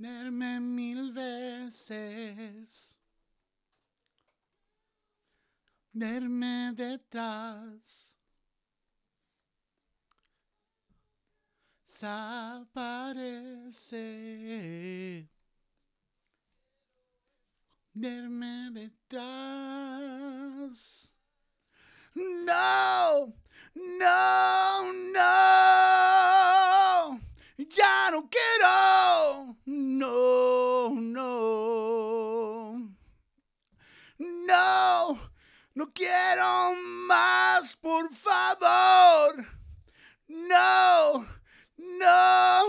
Verme 1000 veces, verme detrás, desaparece, verme detrás. No, no, no, ya no quiero, no, no, no, no quiero más, por favor, no, no.